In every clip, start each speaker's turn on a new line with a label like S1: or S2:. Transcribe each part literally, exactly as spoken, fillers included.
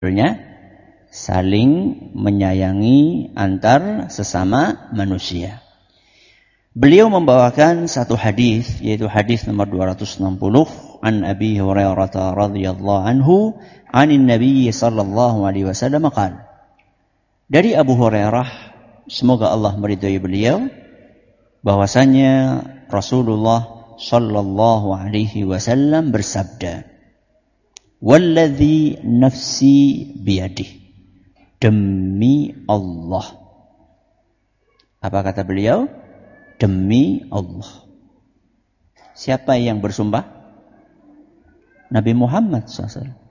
S1: saling menyayangi antar sesama manusia. Beliau membawakan satu hadis, yaitu hadis nomor dua ratus enam puluh, an Abi Hurairah radhiyallahu anhu, anin Nabi sallallahu alaihi wasallam qala. Dari Abu Hurairah, semoga Allah meridhai beliau, bahwasanya Rasulullah sallallahu alaihi wasallam bersabda, "Walladzi nafsi biyadihi." Demi Allah. Apa kata beliau? Demi Allah. Siapa yang bersumpah? Nabi Muhammad shallallahu alaihi wasallam.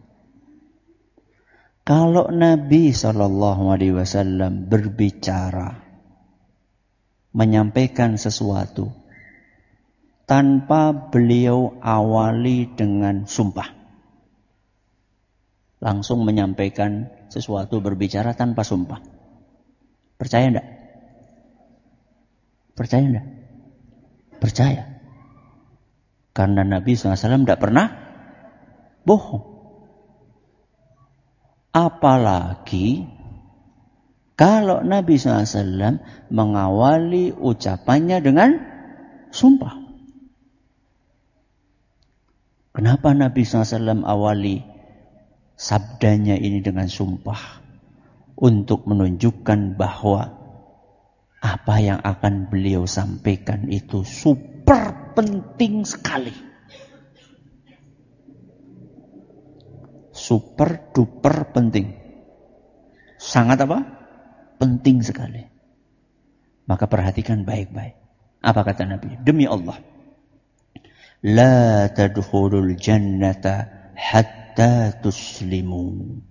S1: Kalau Nabi shallallahu alaihi wasallam berbicara, menyampaikan sesuatu, tanpa beliau awali dengan sumpah, langsung menyampaikan sesuatu, berbicara tanpa sumpah, percaya enggak? Percaya enggak? Percaya. Karena Nabi shallallahu alaihi wasallam tidak pernah bohong. Apalagi kalau Nabi shallallahu alaihi wasallam mengawali ucapannya dengan sumpah. Kenapa Nabi shallallahu alaihi wasallam awali sabdanya ini dengan sumpah? Untuk menunjukkan bahwa apa yang akan beliau sampaikan itu super penting sekali. Super duper penting. Sangat apa? Penting sekali. Maka perhatikan baik-baik. Apa kata Nabi? Demi Allah. La tadkhulul jannata hatta tuslimu.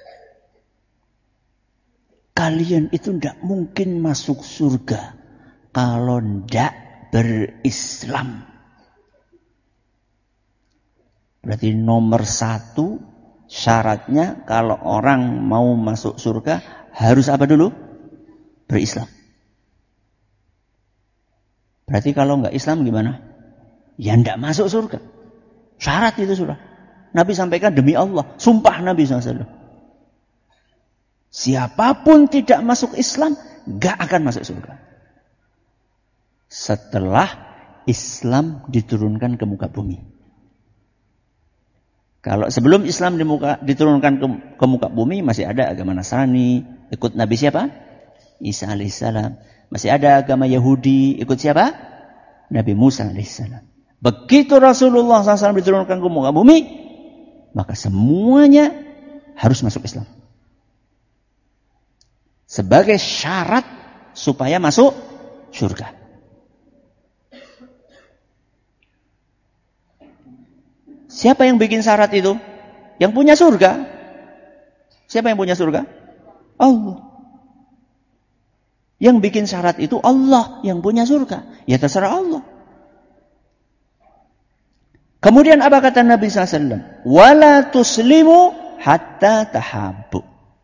S1: Kalian itu tidak mungkin masuk surga kalau tidak berislam. Berarti nomor satu syaratnya kalau orang mau masuk surga harus apa dulu? Berislam. Berarti kalau nggak Islam gimana? Ya tidak masuk surga. Syarat itu sudah. Nabi sampaikan demi Allah. Sumpah Nabi shallallahu alaihi wasallam. Siapapun tidak masuk Islam, gak akan masuk surga. Setelah Islam diturunkan ke muka bumi. Kalau sebelum Islam di muka, diturunkan ke, ke muka bumi, masih ada agama Nasrani, ikut Nabi siapa? Isa alaihissalam. Masih ada agama Yahudi, ikut siapa? Nabi Musa alaihissalam. Begitu Rasulullah shallallahu alaihi wasallam diturunkan ke muka bumi, maka semuanya harus masuk Islam. Sebagai syarat supaya masuk surga. Siapa yang bikin syarat itu? Yang punya surga. Siapa yang punya surga? Allah. Yang bikin syarat itu Allah yang punya surga. Ya terserah Allah. Kemudian apa kata Nabi shallallahu alaihi wasallam? Wala tuslimu hatta tahabbu.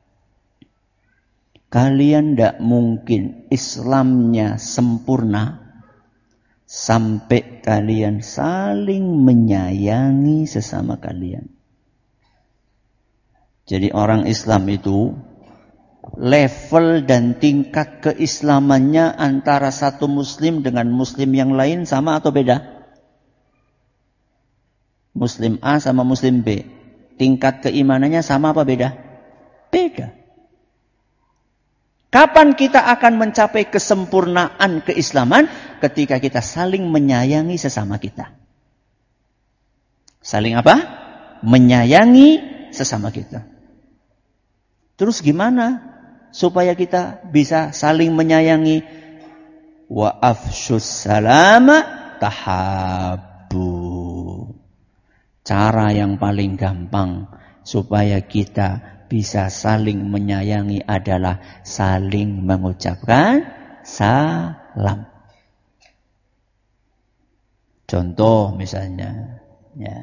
S1: Kalian tidak mungkin Islamnya sempurna sampai kalian saling menyayangi sesama kalian. Jadi orang Islam itu level dan tingkat keislamannya antara satu muslim dengan muslim yang lain sama atau beda? Muslim A sama muslim B. Tingkat keimanannya sama apa beda? Beda. Kapan kita akan mencapai kesempurnaan keislaman? Ketika kita saling menyayangi sesama kita. Saling apa? Menyayangi sesama kita. Terus gimana supaya kita bisa saling menyayangi? Wa afshus salama tahabbu. Cara yang paling gampang supaya kita bisa saling menyayangi adalah saling mengucapkan salam. Contoh misalnya, ya,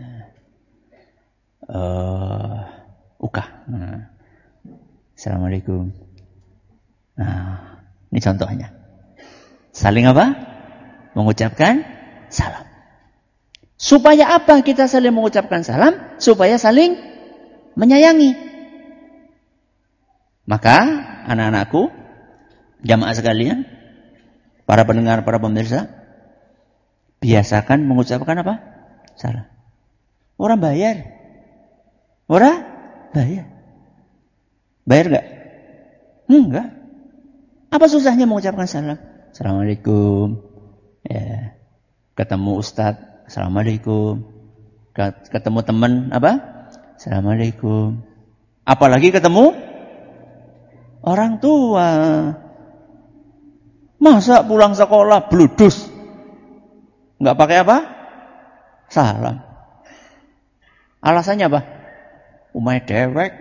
S1: uh, Uka. Nah, Assalamualaikum. Nah, ini contohnya. Saling apa? Mengucapkan salam. Supaya apa kita saling mengucapkan salam? Supaya saling menyayangi. Maka anak-anakku, jamaah sekalian, para pendengar, para pemirsa, biasakan mengucapkan apa? Salam. Orang bayar. Orang bayar. Bayar enggak? Enggak. Apa susahnya mengucapkan salam? Assalamualaikum. Ya. Ketemu Ustadz, Assalamualaikum. Ketemu teman, apa? Assalamualaikum. Apalagi ketemu orang tua. Masa pulang sekolah bludus? Enggak pakai apa? Salam. Alasannya apa? Umay dewek.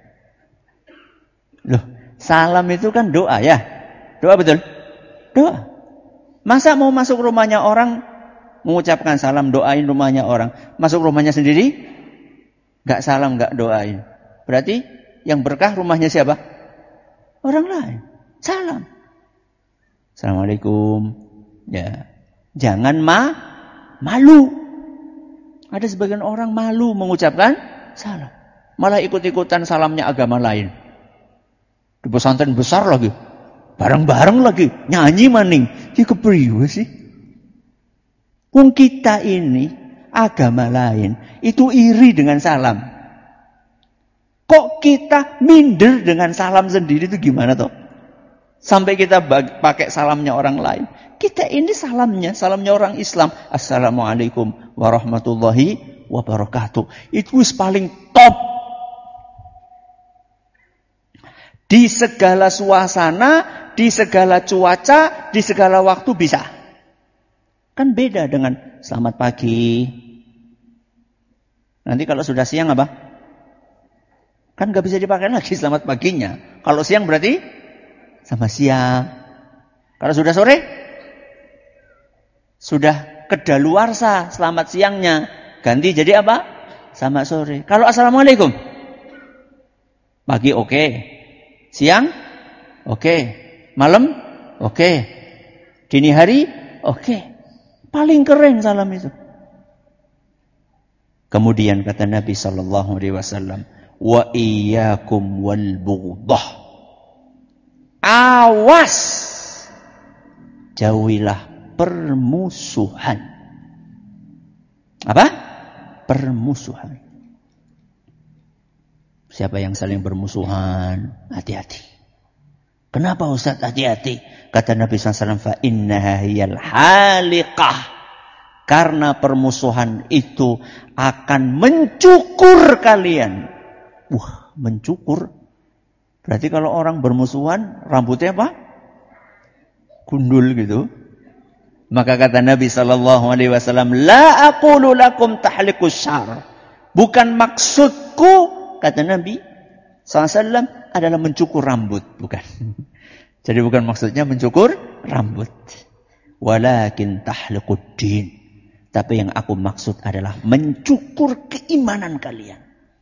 S1: Loh, salam itu kan doa ya? Doa betul? Doa. Masa mau masuk rumahnya orang mengucapkan salam, doain rumahnya orang, masuk rumahnya sendiri enggak salam, enggak doain. Berarti yang berkah rumahnya siapa? Orang lain. Salam. Assalamualaikum. Ya. Jangan ma malu. Ada sebagian orang malu mengucapkan salam. Malah ikut-ikutan salamnya agama lain. Di pesantren besar lagi. Bareng-bareng lagi. Nyanyi maning. Ya kepriwe sih? Wong kita ini agama lain itu iri dengan salam. Kok kita minder dengan salam sendiri itu gimana toh? Sampai kita bag- pakai salamnya orang lain. Kita ini salamnya, salamnya orang Islam. Assalamualaikum warahmatullahi wabarakatuh. Itu paling top. Di segala suasana, di segala cuaca, di segala waktu bisa. Kan beda dengan selamat pagi. Nanti kalau sudah siang apa? Kan gak bisa dipakai lagi selamat paginya. Kalau siang berarti selamat siang. Kalau sudah sore, sudah kedaluarsa selamat siangnya. Ganti jadi apa? Selamat sore. Kalau assalamualaikum, pagi oke, okay. Siang oke, okay. Malam oke, okay. Dini hari oke. Okay. Paling keren salam itu. Kemudian kata Nabi sallallahu alaihi wasallam, wa iyyakum wal bughdah. Awas, jauhilah permusuhan. Apa? Permusuhan. Siapa yang saling bermusuhan, hati-hati. Kenapa Ustaz hati-hati? Kata Nabi sallallahu alaihi wasallam, fa innaha hiyal haliqah. Karena permusuhan itu akan mencukur kalian. Wah, mencukur. Berarti kalau orang bermusuhan, rambutnya apa? Gundul gitu. Maka kata Nabi sallallahu alaihi wasallam, la aqulu lakum tahliqus syar. Bukan maksudku, kata Nabi sallallahu alaihi wasallam, adalah mencukur rambut, bukan. Jadi bukan maksudnya mencukur rambut. Walakin tahliqud din. Tapi yang aku maksud adalah mencukur keimanan kalian.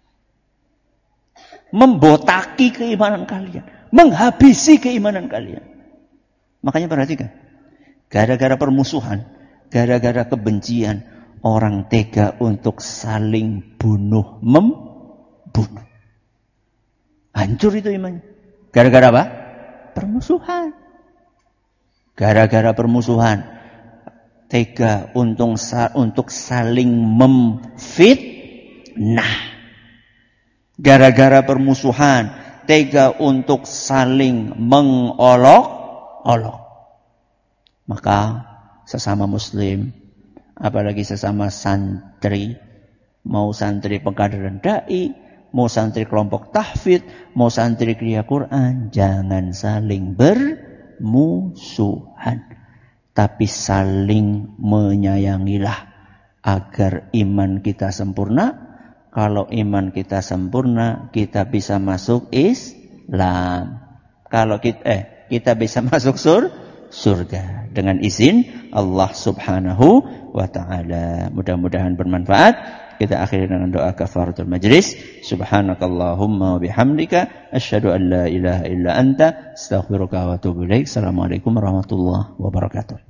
S1: Membotaki keimanan kalian. Menghabisi keimanan kalian. Makanya perhatikan. Gara-gara permusuhan. Gara-gara kebencian. Orang tega untuk saling bunuh. Membunuh. Hancur itu imannya. Gara-gara apa? Permusuhan. Gara-gara permusuhan. Tega untuk, untuk saling memfitnah. Gara-gara permusuhan. Tega untuk saling mengolok-olok. Maka sesama muslim, apalagi sesama santri, mau santri pengkaderan dai, mau santri kelompok tahfidz, mau santri kriya Quran, jangan saling bermusuhan. Tapi saling menyayangilah agar iman kita sempurna. Kalau iman kita sempurna, kita bisa masuk Islam. Kalau kita eh kita bisa masuk sur, surga dengan izin Allah Subhanahu wa taala. Mudah-mudahan bermanfaat. Kita akhiri dengan doa kafaratul majlis. Subhanakallahumma wa bihamdika asyhadu an la ilaha illa anta astaghfiruka wa atubu ilaik. Assalamualaikum warahmatullahi wabarakatuh.